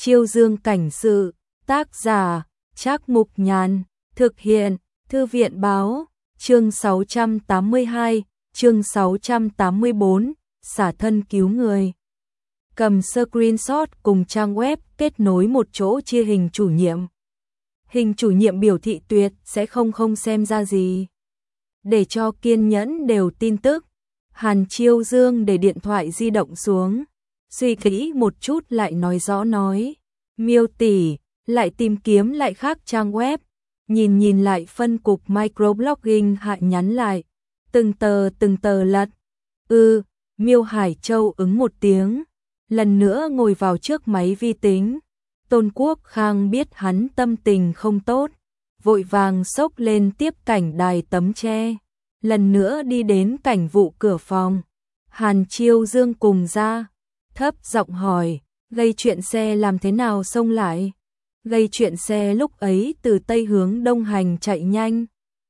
Chiêu Dương cảnh sự, tác giả, Trác Mục Nhàn, thực hiện, Thư viện báo, chương 682, chương 684, xả thân cứu người. Cầm screenshot cùng trang web kết nối một chỗ chia hình chủ nhiệm. Hình chủ nhiệm biểu thị tuyệt sẽ không xem ra gì. Để cho kiên nhẫn đều tin tức, Hàn Chiêu Dương để điện thoại di động xuống, suy nghĩ một chút lại nói rõ nói, Miêu tỷ, lại tìm kiếm lại khác trang web, nhìn lại phân cục microblogging hạ nhắn lại, từng tờ lật. Miêu Hải Châu ứng một tiếng, lần nữa ngồi vào trước máy vi tính. Tôn Quốc Khang biết hắn tâm tình không tốt, vội vàng xốc lên tiếp cảnh đài tấm tre, lần nữa đi đến cảnh vụ cửa phòng. Hàn Chiêu Dương cùng ra, thấp giọng hỏi, gây chuyện xe làm thế nào xông lại? Gây chuyện xe lúc ấy từ tây hướng đông hành chạy nhanh.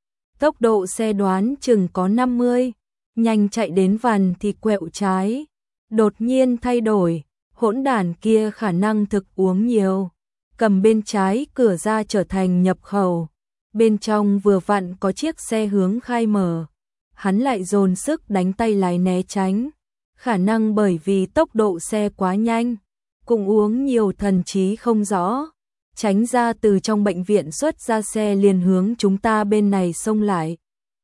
Tốc độ xe đoán chừng có 50, nhanh chạy đến vằn thì quẹo trái. Đột nhiên thay đổi, hỗn đản kia khả năng thực uống nhiều. Cầm bên trái cửa ra trở thành nhập khẩu. Bên trong vừa vặn có chiếc xe hướng khai mở. Hắn lại dồn sức đánh tay lái né tránh. Khả năng bởi vì tốc độ xe quá nhanh, cũng uống nhiều thần trí không rõ. Tránh ra từ trong bệnh viện xuất ra xe liền hướng chúng ta bên này xông lại.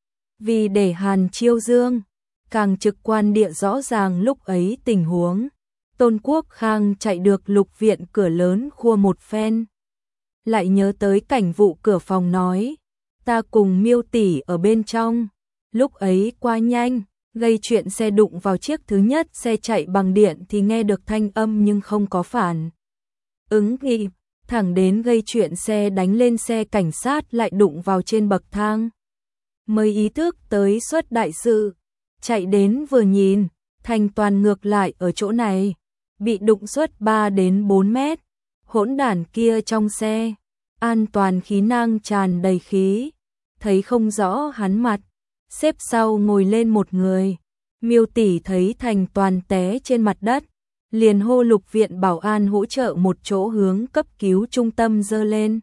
Vì để Hàn Chiêu Dương càng trực quan địa rõ ràng lúc ấy tình huống, Tôn Quốc Khang chạy được lục viện cửa lớn khua một phen. Lại nhớ tới cảnh vụ cửa phòng nói, ta cùng Miêu tỷ ở bên trong, lúc ấy quá nhanh, gây chuyện xe đụng vào chiếc thứ nhất xe chạy bằng điện thì nghe được thanh âm nhưng không có phản ứng kịp, thẳng đến gây chuyện xe đánh lên xe cảnh sát lại đụng vào trên bậc thang. Mới ý thức tới suất đại sự, chạy đến vừa nhìn, Thành Toàn ngược lại ở chỗ này, bị đụng suất 3 đến 4 mét. Hỗn đản kia trong xe, an toàn khí năng tràn đầy khí, thấy không rõ hắn mặt, xếp sau ngồi lên một người. Miêu tỷ thấy Thành Toàn té trên mặt đất, liền hô lục viện bảo an hỗ trợ một chỗ hướng cấp cứu trung tâm dơ lên.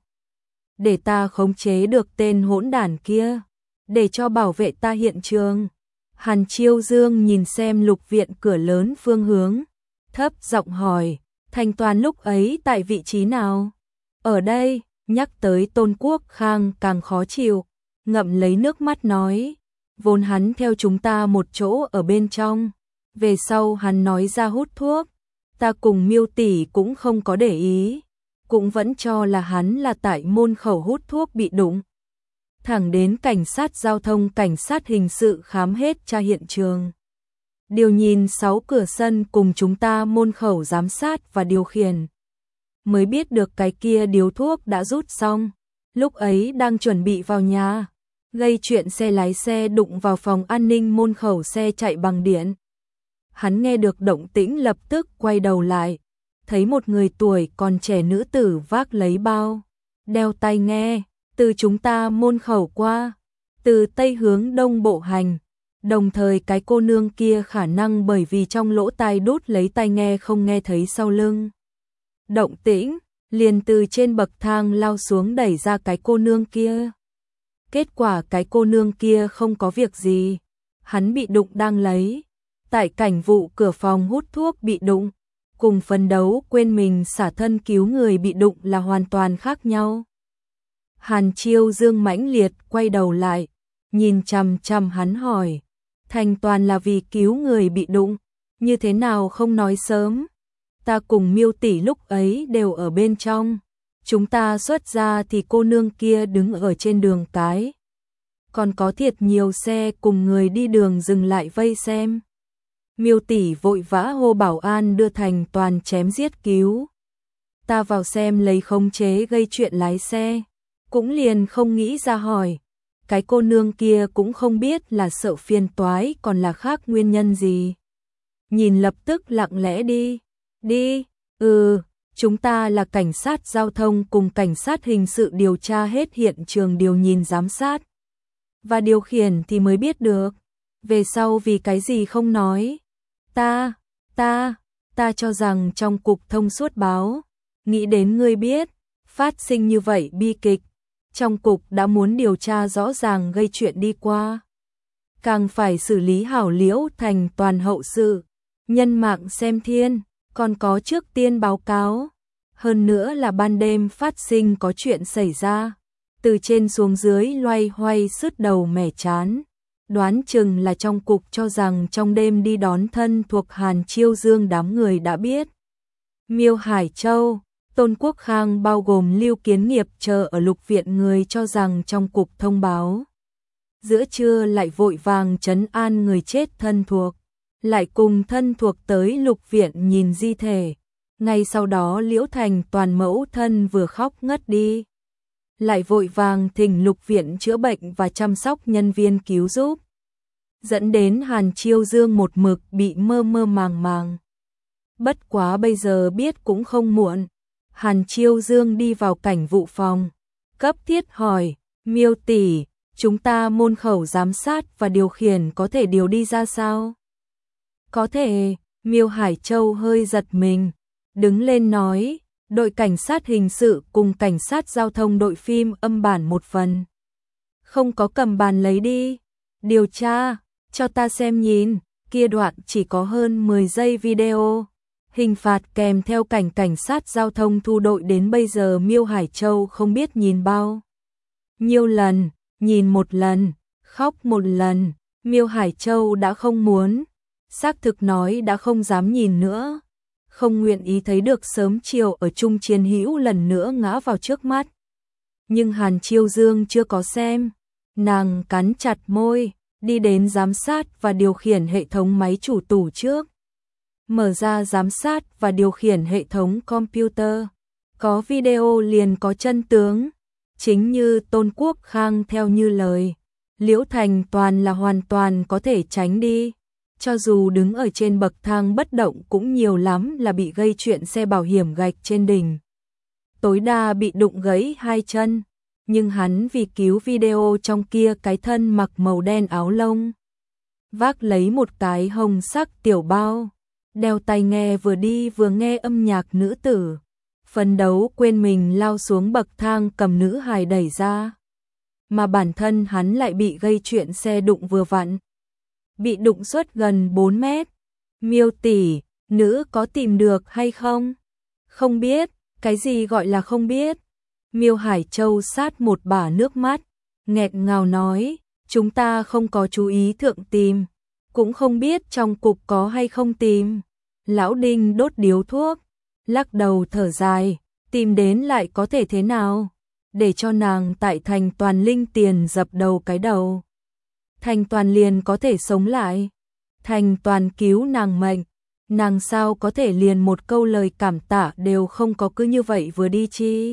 Để ta khống chế được tên hỗn đản kia, để cho bảo vệ ta hiện trường. Hàn Chiêu Dương nhìn xem lục viện cửa lớn phương hướng, thấp giọng hỏi, Thành Toàn lúc ấy tại vị trí nào? Ở đây, nhắc tới Tôn Quốc Khang càng khó chịu, ngậm lấy nước mắt nói, vốn hắn theo chúng ta một chỗ ở bên trong, về sau hắn nói ra hút thuốc, ta cùng Miêu tỷ cũng không có để ý, cũng vẫn cho là hắn là tại môn khẩu hút thuốc bị đụng. Thẳng đến cảnh sát giao thông cảnh sát hình sự khám hết tra hiện trường. Điều nhìn 6 cửa sân cùng chúng ta môn khẩu giám sát và điều khiển. Mới biết được cái kia điếu thuốc đã rút xong, lúc ấy đang chuẩn bị vào nhà, gây chuyện xe lái xe đụng vào phòng an ninh môn khẩu xe chạy bằng điện. Hắn nghe được động tĩnh lập tức quay đầu lại, thấy một người tuổi còn trẻ nữ tử vác lấy bao, đeo tai nghe, từ chúng ta môn khẩu qua, từ tây hướng đông bộ hành. Đồng thời cái cô nương kia khả năng bởi vì trong lỗ tai đút lấy tai nghe không nghe thấy sau lưng động tĩnh, liền từ trên bậc thang lao xuống đẩy ra cái cô nương kia. Kết quả cái cô nương kia không có việc gì, hắn bị đụng đang lấy. Tại cảnh vụ cửa phòng hút thuốc bị đụng, cùng phấn đấu quên mình xả thân cứu người bị đụng là hoàn toàn khác nhau. Hàn Chiêu Dương mãnh liệt quay đầu lại, nhìn chằm chằm hắn hỏi, Thành Toàn là vì cứu người bị đụng, như thế nào không nói sớm? Ta cùng Miêu tỷ lúc ấy đều ở bên trong, chúng ta xuất ra thì cô nương kia đứng ở trên đường cái. Còn có thiệt nhiều xe cùng người đi đường dừng lại vây xem. Miêu tỷ vội vã hô bảo an đưa Thành Toàn chém giết cứu. Ta vào xem lấy khống chế gây chuyện lái xe, cũng liền không nghĩ ra hỏi. Cái cô nương kia cũng không biết là sợ phiền toái còn là khác nguyên nhân gì. Nhìn lập tức lặng lẽ đi, chúng ta là cảnh sát giao thông cùng cảnh sát hình sự điều tra hết hiện trường điều nhìn giám sát. Và điều khiển thì mới biết được, về sau vì cái gì không nói. Ta cho rằng trong cục thông suốt báo, nghĩ đến ngươi biết, phát sinh như vậy bi kịch, trong cục đã muốn điều tra rõ ràng gây chuyện đi qua. Càng phải xử lý hảo Liễu Thành toàn hậu sự, nhân mạng xem thiên, còn có trước tiên báo cáo. Hơn nữa là ban đêm phát sinh có chuyện xảy ra, từ trên xuống dưới loay hoay sứt đầu mẻ chán. Đoán chừng là trong cục cho rằng trong đêm đi đón thân thuộc Hàn Chiêu Dương đám người đã biết. Miêu Hải Châu, Tôn Quốc Khang bao gồm Lưu Kiến Nghiệp chờ ở lục viện người cho rằng trong cục thông báo. Giữa trưa lại vội vàng trấn an người chết thân thuộc, lại cùng thân thuộc tới lục viện nhìn di thể. Ngay sau đó Liễu Thành toàn mẫu thân vừa khóc ngất đi. Lại vội vàng thỉnh lục viện chữa bệnh và chăm sóc nhân viên cứu giúp. Dẫn đến Hàn Chiêu Dương một mực bị mơ mơ màng màng. Bất quá bây giờ biết cũng không muộn. Hàn Chiêu Dương đi vào cảnh vụ phòng, cấp thiết hỏi, Miêu tỷ, chúng ta môn khẩu giám sát và điều khiển có thể điều đi ra sao? Có thể, Miêu Hải Châu hơi giật mình, đứng lên nói, đội cảnh sát hình sự cùng cảnh sát giao thông đội phim âm bản một phần. Không có cầm bàn lấy đi, điều tra, cho ta xem nhìn, kia đoạn chỉ có hơn 10 giây video. Hình phạt kèm theo cảnh sát giao thông thu đội đến bây giờ Miêu Hải Châu không biết nhìn bao nhiêu lần, nhìn một lần, khóc một lần, Miêu Hải Châu đã không muốn, xác thực nói đã không dám nhìn nữa, không nguyện ý thấy được sớm chiều ở chung chiến hữu lần nữa ngã vào trước mắt. Nhưng Hàn Chiêu Dương chưa có xem, nàng cắn chặt môi, đi đến giám sát và điều khiển hệ thống máy chủ tủ trước. Mở ra giám sát và điều khiển hệ thống computer, có video liền có chân tướng, chính như Tôn Quốc Khang theo như lời, Liễu Thành toàn là hoàn toàn có thể tránh đi, cho dù đứng ở trên bậc thang bất động cũng nhiều lắm là bị gây chuyện xe bảo hiểm gạch trên đỉnh. Tối đa bị đụng gãy hai chân, nhưng hắn vì cứu video trong kia cái thân mặc màu đen áo lông, vác lấy một cái hồng sắc tiểu bao, đeo tai nghe vừa đi vừa nghe âm nhạc nữ tử, phấn đấu quên mình lao xuống bậc thang cầm nữ hài đẩy ra. Mà bản thân hắn lại bị gây chuyện xe đụng vừa vặn, bị đụng suốt gần 4 mét. Miêu tỷ, nữ có tìm được hay không? Không biết, cái gì gọi là không biết? Miêu Hải Châu sát một bả nước mắt, nghẹn ngào nói, chúng ta không có chú ý thượng tìm, cũng không biết trong cục có hay không tìm. Lão Đinh đốt điếu thuốc, lắc đầu thở dài, tìm đến lại có thể thế nào? Để cho nàng tại Thành Toàn linh tiền dập đầu cái đầu. Thành Toàn liền có thể sống lại. Thành Toàn cứu nàng mệnh, nàng sao có thể liền một câu lời cảm tạ đều không có, cứ như vậy vừa đi chi?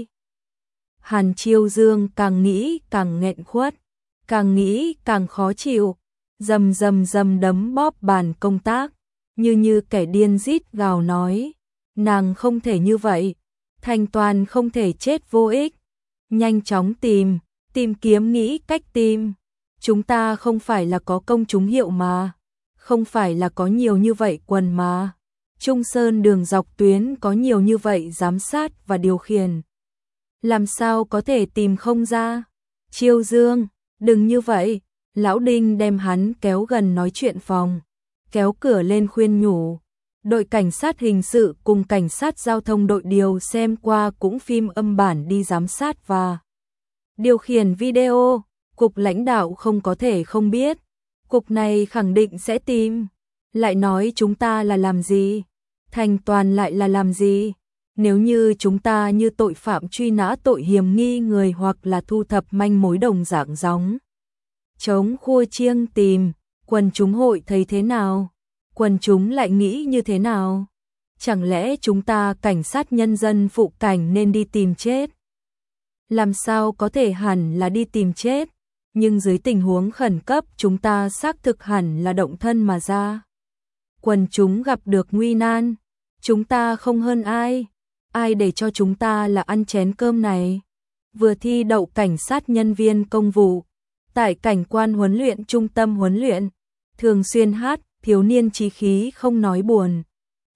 Hàn Chiêu Dương càng nghĩ càng nghẹn khuất, càng nghĩ càng khó chịu, rầm rầm rầm đấm bóp bàn công tác, như kẻ điên rít gào nói, nàng không thể như vậy, Thành Toàn không thể chết vô ích, nhanh chóng tìm kiếm nghĩ cách tìm, chúng ta không phải là có công chúng hiệu mà, không phải là có nhiều như vậy quần mà, Trung Sơn đường dọc tuyến có nhiều như vậy giám sát và điều khiển, làm sao có thể tìm không ra? Chiêu Dương, đừng như vậy, Lão Đinh đem hắn kéo gần nói chuyện phòng, kéo cửa lên khuyên nhủ. Đội cảnh sát hình sự cùng cảnh sát giao thông đội điều xem qua cũng phim âm bản đi giám sát và điều khiển video, cục lãnh đạo không có thể không biết, cục này khẳng định sẽ tìm, lại nói chúng ta là làm gì, Thành Toàn lại là làm gì, nếu như chúng ta như tội phạm truy nã tội hiểm nghi người hoặc là thu thập manh mối đồng dạng giống chống khua chiêng tìm, quần chúng hội thấy thế nào? Quần chúng lại nghĩ như thế nào? Chẳng lẽ chúng ta cảnh sát nhân dân phụ cảnh nên đi tìm chết? Làm sao có thể hẳn là đi tìm chết, nhưng dưới tình huống khẩn cấp chúng ta xác thực hẳn là động thân mà ra. Quần chúng gặp được nguy nan, chúng ta không hơn ai, ai để cho chúng ta là ăn chén cơm này. Vừa thi đậu cảnh sát nhân viên công vụ, tại cảnh quan huấn luyện trung tâm huấn luyện, thường xuyên hát thiếu niên chí khí không nói buồn,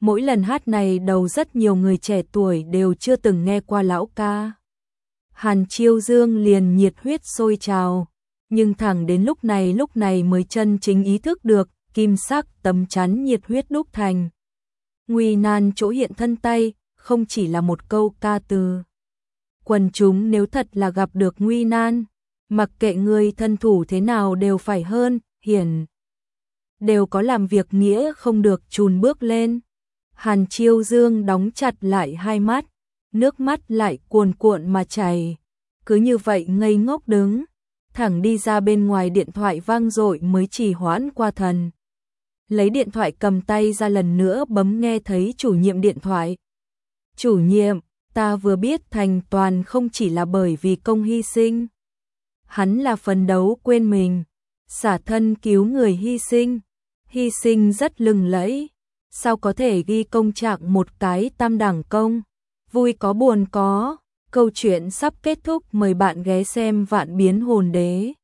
Mỗi lần hát này đầu rất nhiều người trẻ tuổi đều chưa từng nghe qua lão ca. Hàn Chiêu Dương liền nhiệt huyết sôi trào, nhưng thẳng đến lúc này mới chân chính ý thức được, kim sắc tấm chắn nhiệt huyết đúc thành. Nguy nan chỗ hiện thân tay, không chỉ là một câu ca từ. Quần chúng nếu thật là gặp được nguy nan, mặc kệ người thân thủ thế nào đều phải hơn, hiển. Đều có làm việc nghĩa không được chùn bước lên. Hàn Chiêu Dương đóng chặt lại hai mắt, nước mắt lại cuồn cuộn mà chảy. Cứ như vậy ngây ngốc đứng, thẳng đi ra bên ngoài điện thoại vang dội mới trì hoãn qua thần. Lấy điện thoại cầm tay ra lần nữa bấm nghe thấy chủ nhiệm điện thoại. Chủ nhiệm, ta vừa biết Thành Toàn không chỉ là bởi vì công hy sinh. Hắn là phấn đấu quên mình, xả thân cứu người hy sinh rất lừng lẫy. Sao có thể ghi công trạng một cái tam đẳng công, vui có buồn có. Câu chuyện sắp kết thúc, mời bạn ghé xem Vạn Biến Hồn Đế.